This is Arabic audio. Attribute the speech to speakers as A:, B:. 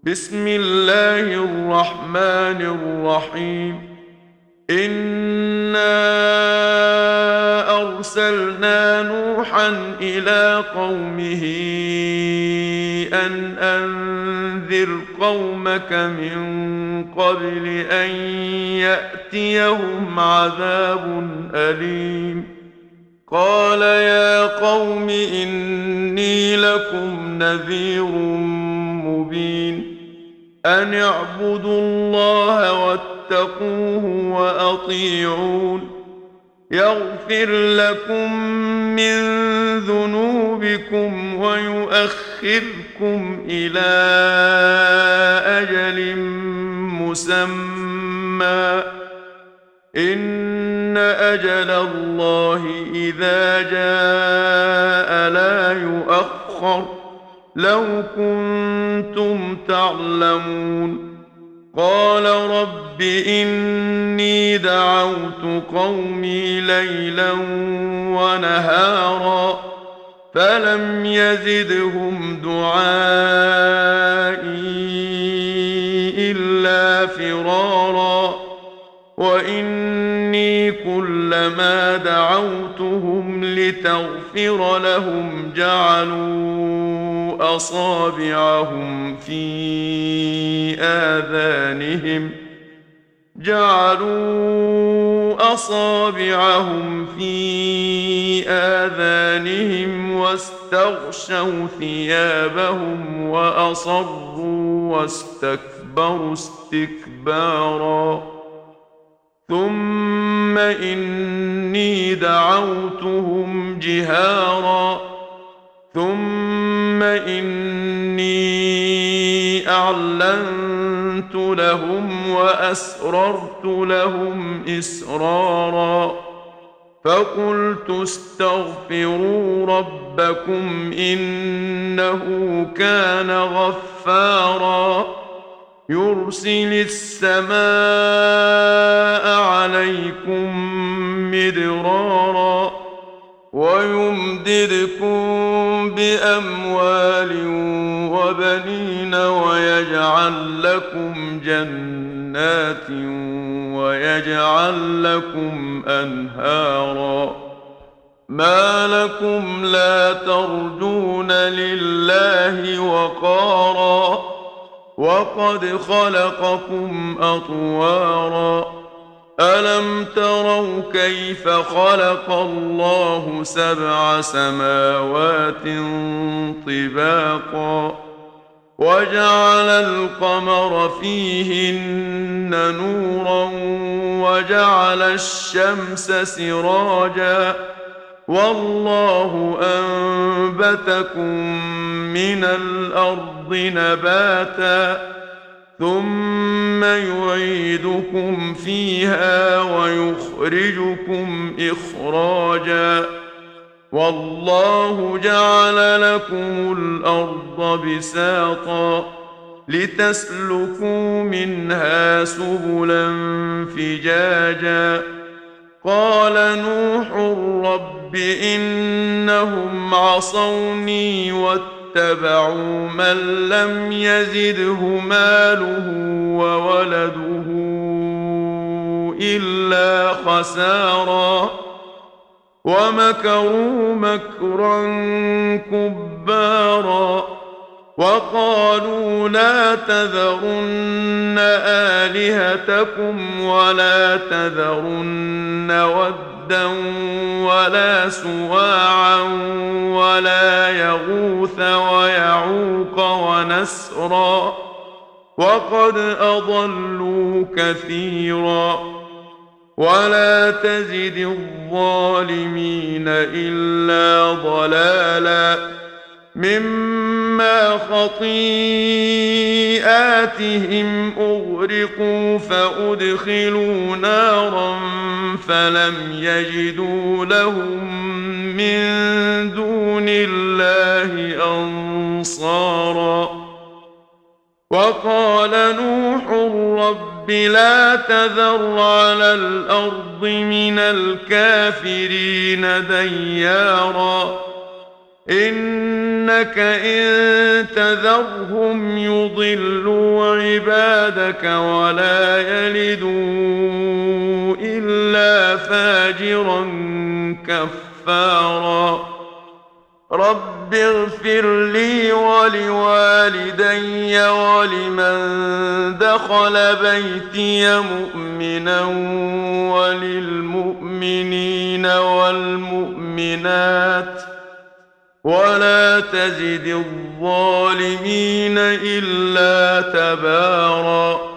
A: بسم الله الرحمن الرحيم. إنا أرسلنا نوحا إلى قومه أن أنذر قومك من قبل أن يأتيهم عذاب أليم. قال يا قوم إني لكم نذير مبين. أن اعبدوا الله واتقوه وأطيعون. يغفر لكم من ذنوبكم ويؤخركم إلى أجل مسمى. إن أجل الله إذا جاء لا يؤخر. لو كنتم تعلمون. قال رب إني دعوت قومي ليلا ونهارا فلم يزدهم دعائي إلا فرارا. وإني كلما دعوتهم لتغفر لهم جعلوا أصابعهم في آذانهم واستغشوا ثيابهم وأصروا واستكبروا استكبارا. ثم إني دعوتهم جهارا ثم إني أعلنت لهم وأسررت لهم إسرارا. فقلت استغفروا ربكم إنه كان غفارا. يرسل السماء عليكم مدرارا ويمددكم بأموال وبنين ويجعل لكم جنات ويجعل لكم أنهارا. ما لكم لا ترجون لله وقارا وقد خلقكم أطوارا. ألم تروا كيف خلق الله 7 سماوات طباقا وجعل القمر فيهن نورا وجعل الشمس سراجا والله أنبتكم من الأرض نباتا ثم يعيدكم فيها ويخرجكم إخراجا. والله جعل لكم الأرض بساطا لتسلكوا منها سبلا فجاجا. قال نوح رب إنهم عصوني واتبعوا من لم يزده ماله وولده إلا خسارا. ومكروا مكرا كبارا وقالوا لا تذرن آلهتكم ولا تذرن ودا ولا سواعا ولا يغوث ويعوق ونسرا وقد أضلوا كثيرا. ولا تزد الظالمين إلا ضلالا مما خطيئاتهم أغرقوا فأدخلوا نارا فلم يجدوا لهم من دون الله أنصارا. وقال نوح رب لا تذر على الأرض من الكافرين ديارا إنك إن تذرهم يضلوا عبادك ولا يلدوا إلا فاجرا كفارا رب اغفر لي ولوالدي ولمن دخل بيتي مؤمنا وللمؤمنين والمؤمنات ولا تزد الظالمين إلا تباراً